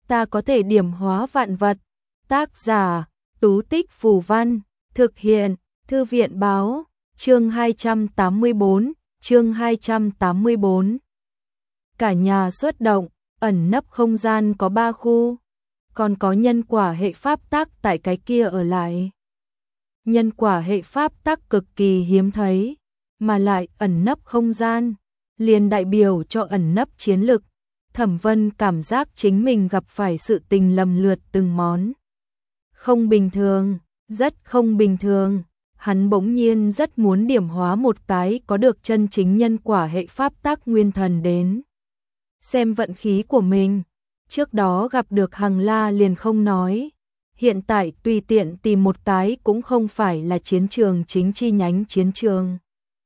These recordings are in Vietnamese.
ta có thể điểm hóa vạn vật. Tác giả: Tú Tích Phù Văn, thực hiện: Thư viện Báo, chương 284, chương 284. Cả nhà xuất động, ẩn nấp không gian có 3 khu, còn có nhân quả hệ pháp tắc tại cái kia ở lại. Nhân quả hệ pháp tắc cực kỳ hiếm thấy, mà lại ẩn nấp không gian, liền đại biểu cho ẩn nấp chiến lực. Thẩm Vân cảm giác chính mình gặp phải sự tình lầm lượt từng món. Không bình thường, rất không bình thường. Hắn bỗng nhiên rất muốn điểm hóa một cái có được chân chính nhân quả hệ pháp tắc nguyên thần đến xem vận khí của mình. Trước đó gặp được Hằng La liền không nói, hiện tại tùy tiện tìm một cái cũng không phải là chiến trường chính chi nhánh chiến trường,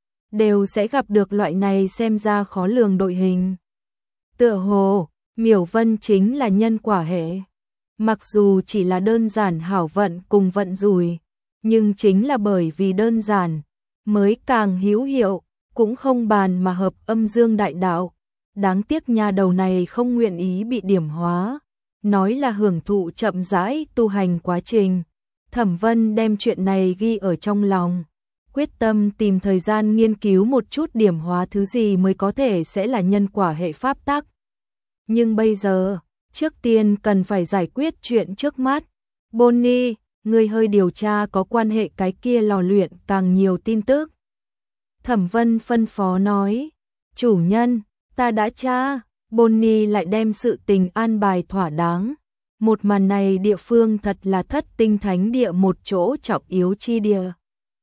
đều sẽ gặp được loại này xem ra khó lường đội hình. Tựa hồ Miểu Vân chính là nhân quả hệ, mặc dù chỉ là đơn giản hảo vận cùng vận rủi, nhưng chính là bởi vì đơn giản mới càng hữu hiệu, cũng không bàn mà hợp âm dương đại đạo. Đáng tiếc nhà đầu này không nguyện ý bị điểm hóa, nói là hưởng thụ chậm rãi tu hành quá trình. Thẩm Vân đem chuyện này ghi ở trong lòng, quyết tâm tìm thời gian nghiên cứu một chút điểm hóa thứ gì mới có thể sẽ là nhân quả hệ pháp tắc. Nhưng bây giờ, trước tiên cần phải giải quyết chuyện trước mắt. Bonnie, ngươi hơi điều tra có quan hệ cái kia lò luyện càng nhiều tin tức. Thẩm Vân phân phó nói, chủ nhân, ta đã tra. Bonnie lại đem sự tình an bài thỏa đáng. Một màn này địa phương thật là Thất Tinh Thánh Địa một chỗ trọng yếu chi địa.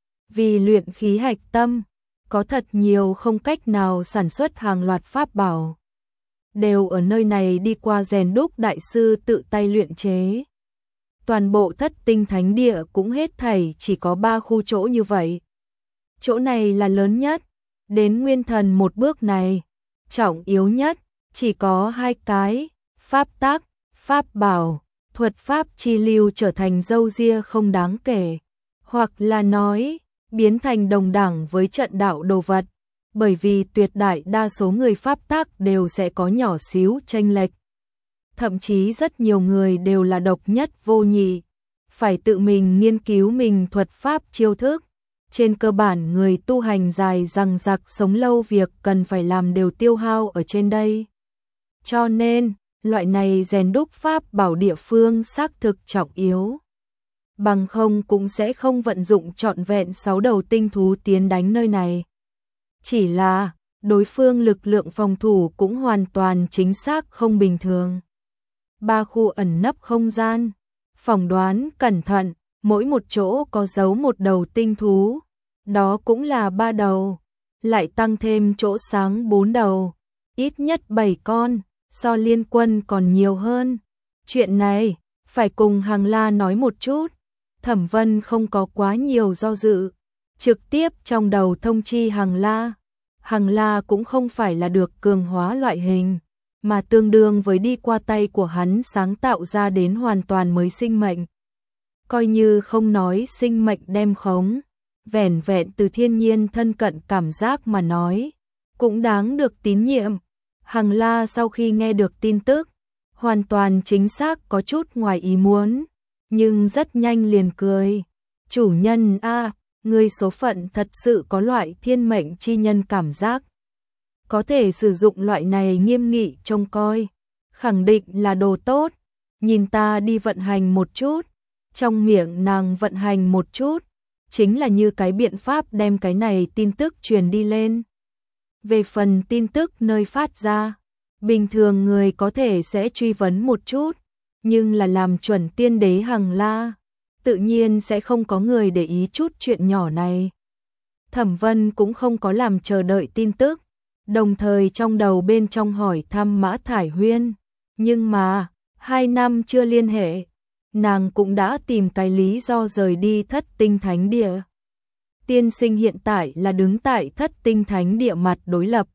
Vì luyện khí hạch tâm, có thật nhiều không cách nào sản xuất hàng loạt pháp bảo, đều ở nơi này đi qua rèn đúc đại sư tự tay luyện chế. Toàn bộ Thất Tinh Thánh Địa cũng hết thảy chỉ có 3 khu chỗ như vậy. Chỗ này là lớn nhất, đến nguyên thần một bước này, trọng yếu nhất, chỉ có 2 cái, pháp tắc, pháp bảo, thuật pháp chi lưu trở thành râu ria không đáng kể, hoặc là nói, biến thành đồng đẳng với trận đạo đồ vật, bởi vì tuyệt đại đa số người pháp tắc đều sẽ có nhỏ xíu chênh lệch. Thậm chí rất nhiều người đều là độc nhất vô nhị, phải tự mình nghiên cứu mình thuật pháp chiêu thức. Trên cơ bản người tu hành dài dằng dặc sống lâu việc cần phải làm đều tiêu hao ở trên đây. Cho nên, loại này rèn đúc pháp bảo địa phương xác thực trọng yếu. Bằng không cũng sẽ không vận dụng trọn vẹn 6 đầu tinh thú tiến đánh nơi này. Chỉ là, đối phương lực lượng phòng thủ cũng hoàn toàn chính xác không bình thường. 3 khu ẩn nấp không gian, phỏng đoán cẩn thận, mỗi một chỗ có giấu một đầu tinh thú, đó cũng là 3 đầu, lại tăng thêm chỗ sáng 4 đầu, ít nhất 7 con, so Liên Quân còn nhiều hơn. Chuyện này, phải cùng Hằng La nói một chút. Thẩm Vân không có quá nhiều do dự, trực tiếp trong đầu thông chi Hằng La. Hằng La cũng không phải là được cường hóa loại hình, mà tương đương với đi qua tay của hắn sáng tạo ra đến hoàn toàn mới sinh mệnh. Coi như không nói sinh mệnh đem khống, vẻn vẹn từ thiên nhiên thân cận cảm giác mà nói, cũng đáng được tín nhiệm. Hằng La sau khi nghe được tin tức, hoàn toàn chính xác có chút ngoài ý muốn, nhưng rất nhanh liền cười. Chủ nhân a, người số phận thật sự có loại thiên mệnh chi nhân cảm giác. Có thể sử dụng loại này nghiêm nghị trông coi, khẳng định là đồ tốt. Nhìn ta đi vận hành một chút. Trong miệng nàng vận hành một chút, chính là như cái biện pháp đem cái này tin tức truyền đi lên. Về phần tin tức nơi phát ra, bình thường người có thể sẽ truy vấn một chút, nhưng là làm chuẩn tiên đế Hằng La, tự nhiên sẽ không có người để ý chút chuyện nhỏ này. Thẩm Vân cũng không có làm chờ đợi tin tức, đồng thời trong đầu bên trong hỏi thăm Mã Thải Huyên, nhưng mà 2 năm chưa liên hệ, nàng cũng đã tìm cái lý do rời đi Thất Tinh Thánh Địa. Tiên sinh hiện tại là đứng tại Thất Tinh Thánh Địa mặt đối lập,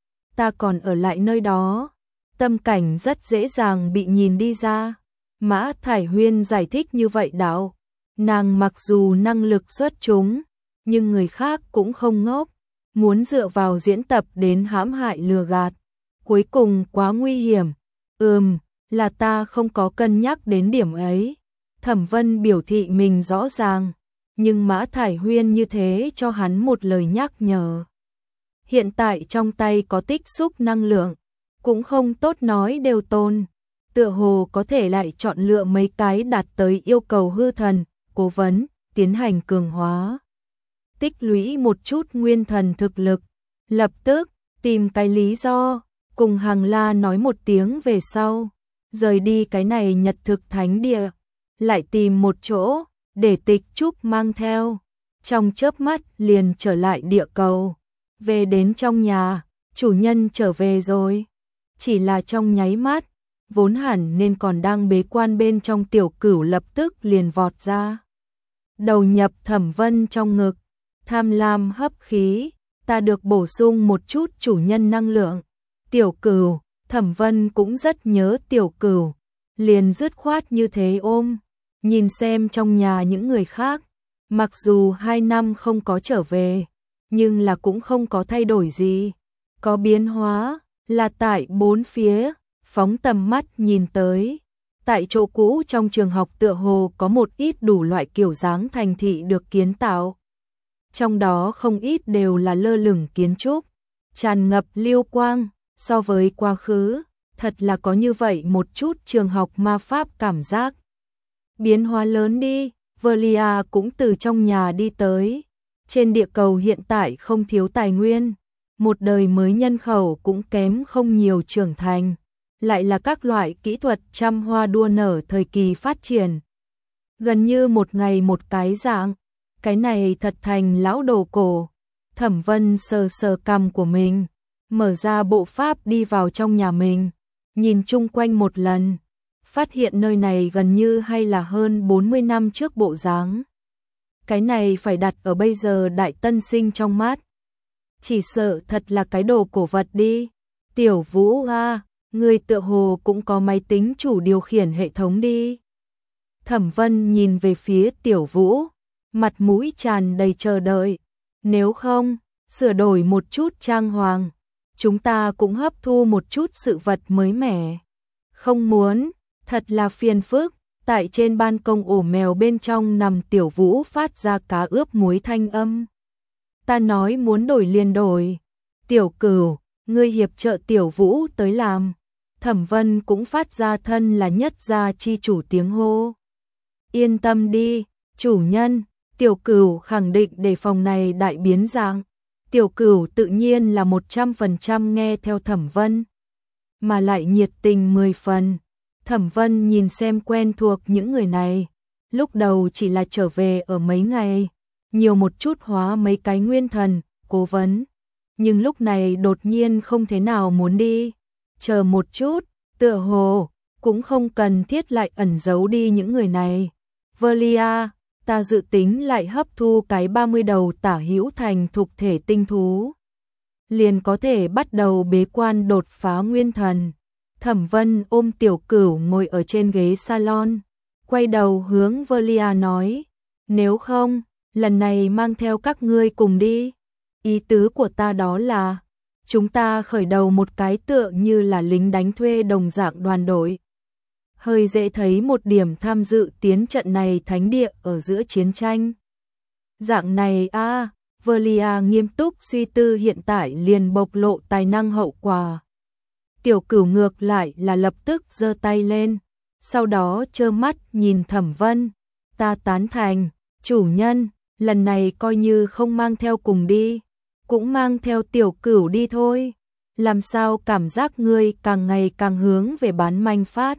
ta còn ở lại nơi đó, tâm cảnh rất dễ dàng bị nhìn đi ra. Mã Thải Huyên giải thích như vậy đạo, nàng mặc dù năng lực xuất chúng, nhưng người khác cũng không ngốc, muốn dựa vào diễn tập đến hãm hại lừa gạt, cuối cùng quá nguy hiểm. là ta không có cân nhắc đến điểm ấy. Thẩm Vân biểu thị mình rõ ràng, nhưng Mã Thải Huyên như thế cho hắn một lời nhắc nhở. Hiện tại trong tay có tích xúc năng lượng, cũng không tốt nói đều tồn, tựa hồ có thể lại chọn lựa mấy cái đạt tới yêu cầu hư thần, cố vấn, tiến hành cường hóa. Tích lũy một chút nguyên thần thực lực, lập tức tìm cái lý do, cùng Hằng La nói một tiếng về sau, rời đi cái này Nhật Thực Thánh Địa, lại tìm một chỗ để Tịch Trúc mang theo, trong chớp mắt liền trở lại địa cầu. Về đến trong nhà, chủ nhân trở về rồi. Chỉ là trong nháy mắt, vốn hẳn nên còn đang bế quan bên trong Tiểu Cửu lập tức liền vọt ra. Đầu nhập Thẩm Vân trong ngực, tham lam hấp khí, ta được bổ sung một chút chủ nhân năng lượng. Tiểu Cửu, Thẩm Vân cũng rất nhớ Tiểu Cửu, liền dứt khoát như thế ôm, nhìn xem trong nhà những người khác, mặc dù 2 năm không có trở về, nhưng là cũng không có thay đổi gì, có biến hóa là tại bốn phía, phóng tầm mắt nhìn tới. Tại chỗ cũ trong trường học tựa hồ có một ít đủ loại kiểu dáng thành thị được kiến tạo. Trong đó không ít đều là lơ lửng kiến trúc, tràn ngập lưu quang, so với quá khứ, thật là có như vậy một chút trường học ma pháp cảm giác. Biến hóa lớn đi, Velia cũng từ trong nhà đi tới. Trên địa cầu hiện tại không thiếu tài nguyên, một đời mới nhân khẩu cũng kém không nhiều trưởng thành, lại là các loại kỹ thuật trăm hoa đua nở thời kỳ phát triển. Gần như một ngày một cái dạng, cái này thật thành lão đồ cổ. Thẩm Vân sờ sờ cằm của mình, mở ra bộ pháp đi vào trong nhà mình, nhìn chung quanh một lần, phát hiện nơi này gần như hay là hơn 40 năm trước bộ dáng. Cái này phải đặt ở bây giờ đại tân sinh trong mắt. Chỉ sợ thật là cái đồ cổ vật đi. Tiểu Vũ à, người tựa hồ cũng có máy tính chủ điều khiển hệ thống đi. Thẩm Vân nhìn về phía Tiểu Vũ, mặt mũi tràn đầy chờ đợi. Nếu không, sửa đổi một chút trang hoàng, chúng ta cũng hấp thu một chút sự vật mới mẻ. Không muốn, thật là phiền phức. Tại trên ban công ổ mèo bên trong nằm Tiểu Vũ phát ra cá ướp muối thanh âm. Ta nói muốn đổi liền đổi. Tiểu Cửu, ngươi hiệp trợ Tiểu Vũ tới làm. Thẩm Vân cũng phát ra thân là nhất gia chi chủ tiếng hô. Yên tâm đi, chủ nhân. Tiểu Cửu khẳng định để phòng này đại biến dạng. Tiểu Cửu tự nhiên là 100% nghe theo Thẩm Vân, mà lại nhiệt tình 10 phần. Thẩm Vân nhìn xem quen thuộc những người này, lúc đầu chỉ là trở về ở mấy ngày, nhiều một chút hóa mấy cái nguyên thần, cố vấn, nhưng lúc này đột nhiên không thế nào muốn đi, chờ một chút, tựa hồ, cũng không cần thiết lại ẩn giấu đi những người này. Velia, ta dự tính lại hấp thu cái 30 đầu tả hữu thành thục thể tinh thú, liền có thể bắt đầu bế quan đột phá nguyên thần. Thẩm Vân ôm Tiểu Cửu ngồi ở trên ghế salon, quay đầu hướng Velia nói, nếu không, lần này mang theo các ngươi cùng đi. Ý tứ của ta đó là, chúng ta khởi đầu một cái tựa như là lính đánh thuê đồng dạng đoàn đội. Hơi dễ thấy một điểm tham dự tiến trận này thánh địa ở giữa chiến tranh. Dạng này a, Velia nghiêm túc suy tư hiện tại liền bộc lộ tài năng hậu quả. Tiểu Cửu ngược lại là lập tức giơ tay lên, sau đó trơ mắt nhìn Thẩm Vân. Ta tán thành, chủ nhân, lần này coi như không mang theo cùng đi, cũng mang theo Tiểu Cửu đi thôi. Làm sao cảm giác ngươi càng ngày càng hướng về bán manh phát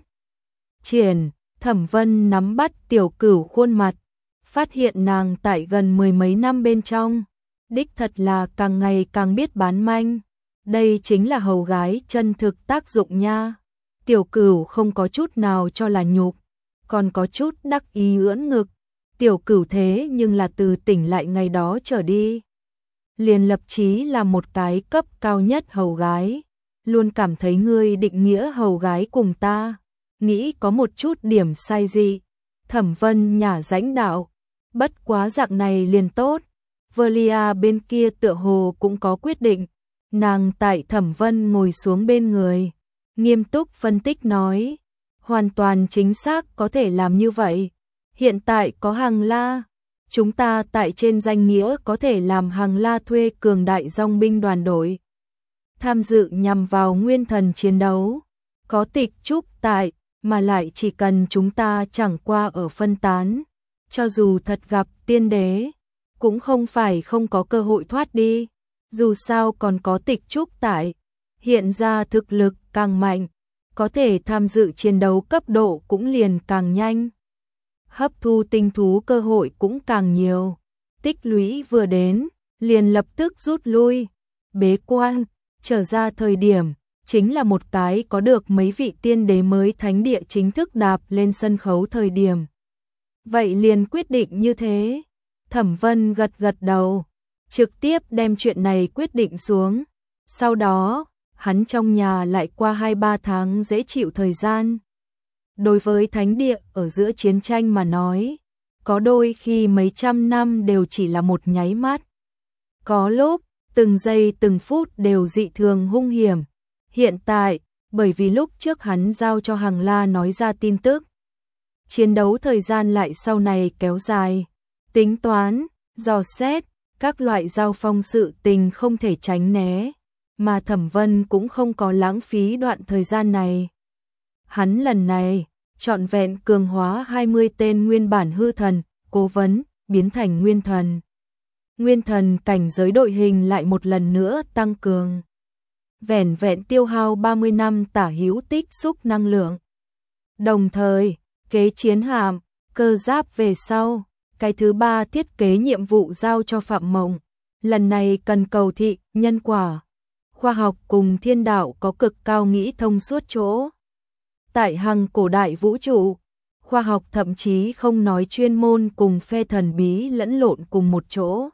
triển. Thẩm Vân nắm bắt Tiểu Cửu khuôn mặt, phát hiện nàng tại gần 10 mấy năm bên trong, đích thật là càng ngày càng biết bán manh. Đây chính là hầu gái chân thực tác dụng nha. Tiểu Cửu không có chút nào cho là nhục, còn có chút đắc ý ưỡn ngực. Tiểu Cửu thế nhưng là từ tỉnh lại ngày đó trở đi, liền lập chí là một cái cấp cao nhất hầu gái. Luôn cảm thấy ngươi định nghĩa hầu gái cùng ta, nghĩ có một chút điểm sai gì. Thẩm Vân nhả rãnh đạo, bất quá dạng này liền tốt. Velia bên kia tựa hồ cũng có quyết định. Nàng tại Thẩm Vân ngồi xuống bên người, nghiêm túc phân tích nói, hoàn toàn chính xác có thể làm như vậy. Hiện tại có Hằng La, chúng ta tại trên danh nghĩa có thể làm Hằng La thuê cường đại dòng binh đoàn đội tham dự nhằm vào nguyên thần chiến đấu. Có Tịch Trúc tại, mà lại chỉ cần chúng ta chẳng qua ở phân tán, cho dù thật gặp tiên đế, cũng không phải không có cơ hội thoát đi. Dù sao còn có Tịch Trúc tại, hiện ra thực lực càng mạnh, có thể tham dự chiến đấu cấp độ cũng liền càng nhanh. Hấp thu tinh thú cơ hội cũng càng nhiều. Tích lũy vừa đến, liền lập tức rút lui. Bế quan, trở ra thời điểm, chính là một cái có được mấy vị tiên đế mới thánh địa chính thức đạp lên sân khấu thời điểm. Vậy liền quyết định như thế. Thẩm Vân gật gật đầu, trực tiếp đem chuyện này quyết định xuống. Sau đó, hắn trong nhà lại qua 2-3 tháng dễ chịu thời gian. Đối với thánh địa ở giữa chiến tranh mà nói, có đôi khi mấy trăm năm đều chỉ là một nháy mắt. Có lúc, từng giây từng phút đều dị thường hung hiểm. Hiện tại, bởi vì lúc trước hắn giao cho Hằng La nói ra tin tức, chiến đấu thời gian lại sau này kéo dài. Tính toán, dò xét, các loại giao phong sự tình không thể tránh né, mà Thẩm Vân cũng không có lãng phí đoạn thời gian này. Hắn lần này, trọn vẹn cường hóa 20 tên nguyên bản hư thần, cố vấn, biến thành nguyên thần. Nguyên thần cảnh giới đội hình lại một lần nữa tăng cường. Vẻn vẹn tiêu hao 30 năm tả hữu tích xúc năng lượng. Đồng thời, kế chiến hạm, cơ giáp về sau, cái thứ 3 thiết kế nhiệm vụ giao cho Phạm Mộng. Lần này cần cầu thị, nhân quả, khoa học cùng thiên đạo có cực cao nghĩ thông suốt chỗ. Tại Hằng cổ đại vũ trụ, khoa học thậm chí không nói chuyên môn cùng phe thần bí lẫn lộn cùng một chỗ,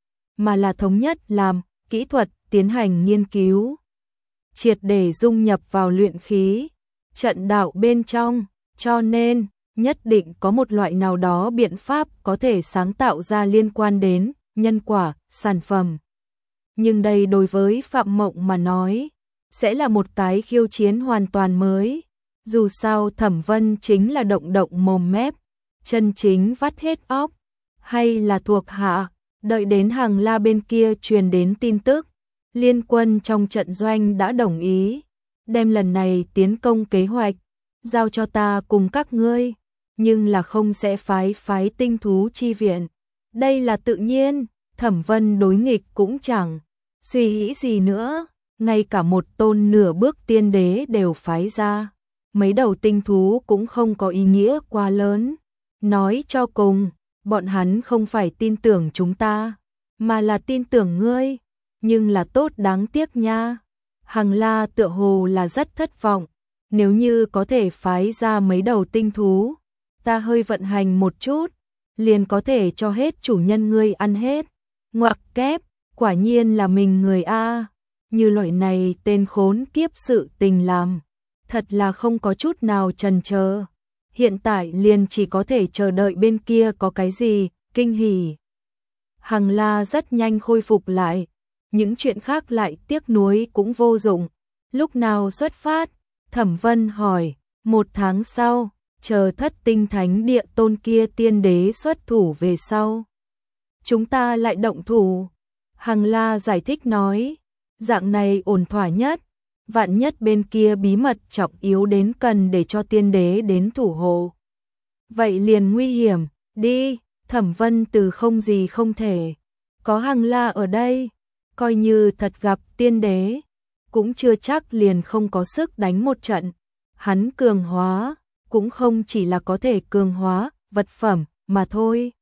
mà là thống nhất làm kỹ thuật tiến hành nghiên cứu, triệt để dung nhập vào luyện khí, trận đạo bên trong, cho nên nhất định có một loại nào đó biện pháp có thể sáng tạo ra liên quan đến nhân quả, sản phẩm. Nhưng đây đối với Phạm Mộng mà nói, sẽ là một cái khiêu chiến hoàn toàn mới. Dù sao Thẩm Vân chính là động động mồm mép, chân chính vắt hết óc, hay là thuộc hạ, đợi đến Hằng La bên kia truyền đến tin tức, liên quân trong trận doanh đã đồng ý, đem lần này tiến công kế hoạch, giao cho ta cùng các ngươi, nhưng là không sẽ phái tinh thú chi viện. Đây là tự nhiên, Thẩm Vân đối nghịch cũng chẳng suy nghĩ gì nữa, ngay cả một tôn nửa bước tiên đế đều phái ra. Mấy đầu tinh thú cũng không có ý nghĩa quá lớn. Nói cho cùng, bọn hắn không phải tin tưởng chúng ta, mà là tin tưởng ngươi. Nhưng là tốt đáng tiếc nha. Hằng La tựa hồ là rất thất vọng. Nếu như có thể phái ra mấy đầu tinh thú, ta hơi vận hành một chút, liền có thể cho hết chủ nhân ngươi ăn hết. Ngoặc kép, quả nhiên là mình người A. Như loại này tên khốn kiếp sự tình làm. Thật là không có chút nào chần chờ. Hiện tại liền chỉ có thể chờ đợi bên kia có cái gì, kinh hỉ. Hằng La rất nhanh khôi phục lại. Những chuyện khác lại tiếc nuối cũng vô dụng. Lúc nào xuất phát? Thẩm Vân hỏi. 1 tháng sau, chờ Thất Tinh Thánh Địa tôn kia tiên đế xuất thủ về sau. Chúng ta lại động thủ. Hằng La giải thích nói. Dạng này ổn thỏa nhất. Vạn nhất bên kia bí mật trọng yếu đến cần để cho tiên đế đến thủ hộ. Vậy liền nguy hiểm, đi, Thẩm Vân từ không gì không thể. Có Hằng La ở đây, coi như thật gặp tiên đế, cũng chưa chắc liền không có sức đánh một trận. Hắn cường hóa, cũng không chỉ là có thể cường hóa, vật phẩm, mà thôi.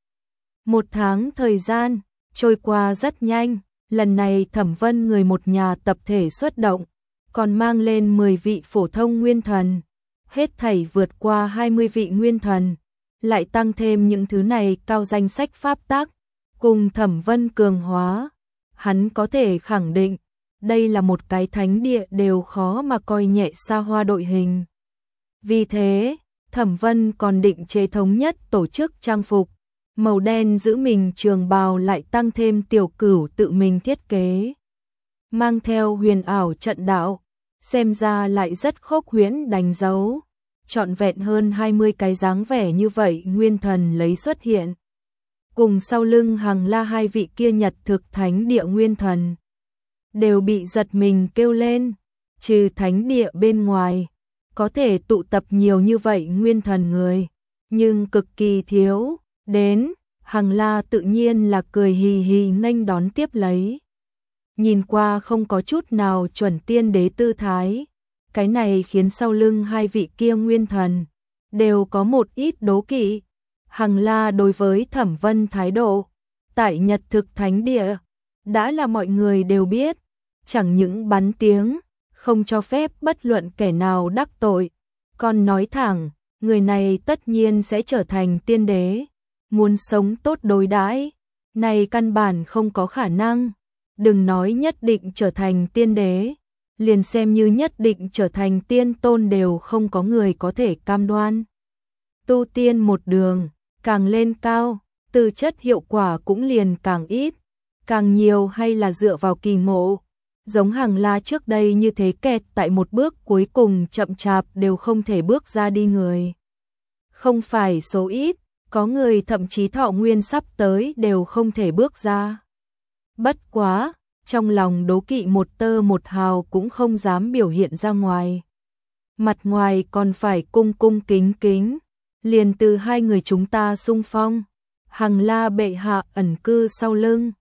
1 tháng thời gian, trôi qua rất nhanh, lần này Thẩm Vân người một nhà tập thể xuất động. Còn mang lên 10 vị phổ thông nguyên thần, hết thảy vượt qua 20 vị nguyên thần, lại tăng thêm những thứ này cao danh sách pháp tắc, cùng Thẩm Vân cường hóa, hắn có thể khẳng định, đây là một cái thánh địa đều khó mà coi nhẹ xa hoa đội hình. Vì thế, Thẩm Vân còn định chế thống nhất tổ chức trang phục, màu đen giữ mình trường bào lại tăng thêm tiểu cửu tự mình thiết kế. Mang theo huyền ảo trận đạo, xem ra lại rất khốc huyễn đánh dấu. trọn vẹn hơn 20 cái dáng vẻ như vậy nguyên thần lấy xuất hiện. Cùng sau lưng Hằng La hai vị kia nhật thực thánh địa nguyên thần đều bị giật mình kêu lên, trừ thánh địa bên ngoài, có thể tụ tập nhiều như vậy nguyên thần người, nhưng cực kỳ thiếu, đến, Hằng La tự nhiên là cười hì hì nghênh đón tiếp lấy. Nhìn qua không có chút nào chuẩn tiên đế tư thái, cái này khiến sau lưng hai vị kia nguyên thần đều có một ít đố kỵ. Hằng La đối với Thẩm Vân thái độ tại Nhật thực thánh địa đã là mọi người đều biết, chẳng những bắn tiếng, không cho phép bất luận kẻ nào đắc tội, còn nói thẳng, người này tất nhiên sẽ trở thành tiên đế, muốn sống tốt đối đãi, này căn bản không có khả năng, đừng nói nhất định trở thành tiên đế, liền xem như nhất định trở thành tiên tôn đều không có người có thể cam đoan. Tu tiên một đường, càng lên cao, tư chất hiệu quả cũng liền càng ít, càng nhiều hay là dựa vào kỳ ngộ. Giống Hằng La trước đây như thế kẹt tại một bước cuối cùng chậm chạp đều không thể bước ra đi người. Không phải số ít, có người thậm chí thọ nguyên sắp tới đều không thể bước ra. Bất quá, trong lòng đố kỵ một tơ một hào cũng không dám biểu hiện ra ngoài. Mặt ngoài còn phải cung cung kính kính, liền từ hai người chúng ta xung phong. Hằng La bệ hạ ẩn cư sau lưng.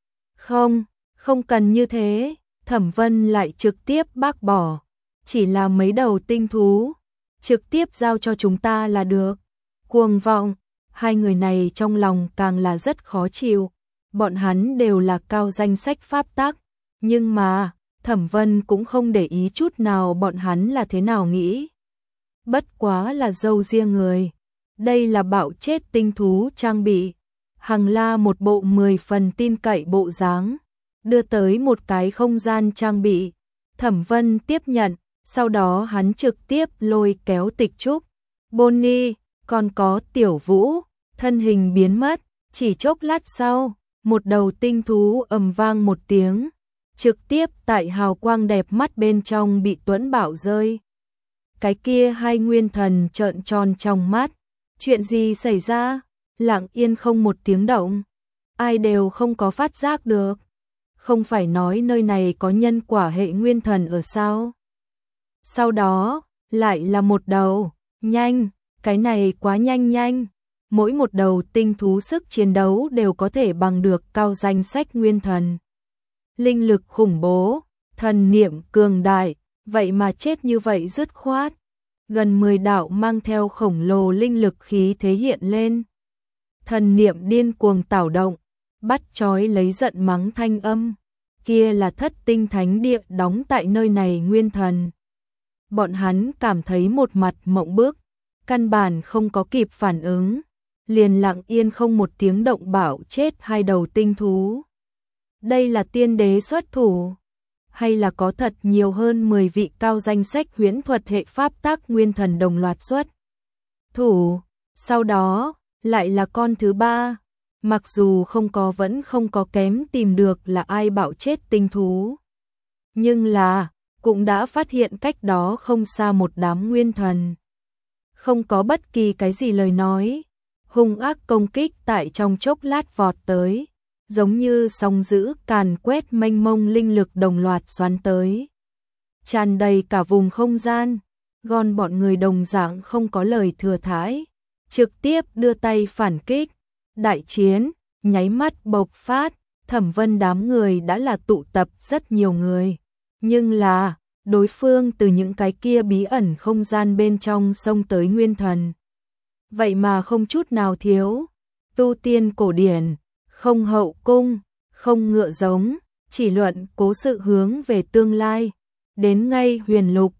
Không cần như thế. Thẩm Vân lại trực tiếp bác bỏ, chỉ là mấy đầu tinh thú, trực tiếp giao cho chúng ta là được. Cuồng vọng, hai người này trong lòng càng là rất khó chịu, bọn hắn đều là cao danh sách pháp tắc, nhưng mà, Thẩm Vân cũng không để ý chút nào bọn hắn là thế nào nghĩ. Bất quá là dâu riêng người, đây là bạo chết tinh thú trang bị, Hằng La một bộ 10 phần tin cậy bộ dáng. Đưa tới một cái không gian trang bị, Thẩm Vân tiếp nhận, sau đó hắn trực tiếp lôi kéo Tịch Trúc, Bonnie, còn có Tiểu Vũ, thân hình biến mất, chỉ chốc lát sau, một đầu tinh thú ầm vang một tiếng, trực tiếp tại hào quang đẹp mắt bên trong bị tuẫn bạo rơi. Cái kia hai nguyên thần trợn tròn trong mắt, chuyện gì xảy ra, lặng yên không một tiếng động, ai đều không có phát giác được. Không phải nói nơi này có nhân quả hệ nguyên thần ở sao? Sau đó, lại là một đầu, nhanh, cái này quá nhanh, mỗi một đầu tinh thú sức chiến đấu đều có thể bằng được cao danh sách nguyên thần. Linh lực khủng bố, thần niệm cường đại, vậy mà chết như vậy dứt khoát. Gần 10 đạo mang theo khổng lồ linh lực khí thế hiện lên. Thần niệm điên cuồng tảo động, bắt chói lấy giận mắng thanh âm, kia là Thất Tinh Thánh Địa đóng tại nơi này nguyên thần. Bọn hắn cảm thấy một mặt mộng bức, căn bản không có kịp phản ứng, liền lặng yên không một tiếng động bảo chết hai đầu tinh thú. Đây là tiên đế xuất thủ, hay là có thật nhiều hơn 10 vị cao danh sách huyễn thuật hệ pháp tác nguyên thần đồng loạt xuất thủ, sau đó lại là con thứ ba. Mặc dù vẫn không có kém tìm được là ai bạo chết tinh thú, nhưng là cũng đã phát hiện cách đó không xa một đám nguyên thần. Không có bất kỳ cái gì lời nói, hung ác công kích tại trong chốc lát vọt tới, giống như sóng dữ càn quét mênh mông linh lực đồng loạt xoắn tới. Tràn đầy cả vùng không gian, gòn bọn người đồng dạng không có lời thừa thãi, trực tiếp đưa tay phản kích. Đại chiến, nháy mắt bộc phát, Thẩm Vân đám người đã là tụ tập rất nhiều người. Nhưng là, đối phương từ những cái kia bí ẩn không gian bên trong xông tới nguyên thần. Vậy mà không chút nào thiếu, tu tiên cổ điển, không hậu cung, không ngựa giống, chỉ luận cố sự hướng về tương lai. Đến ngay huyền lục,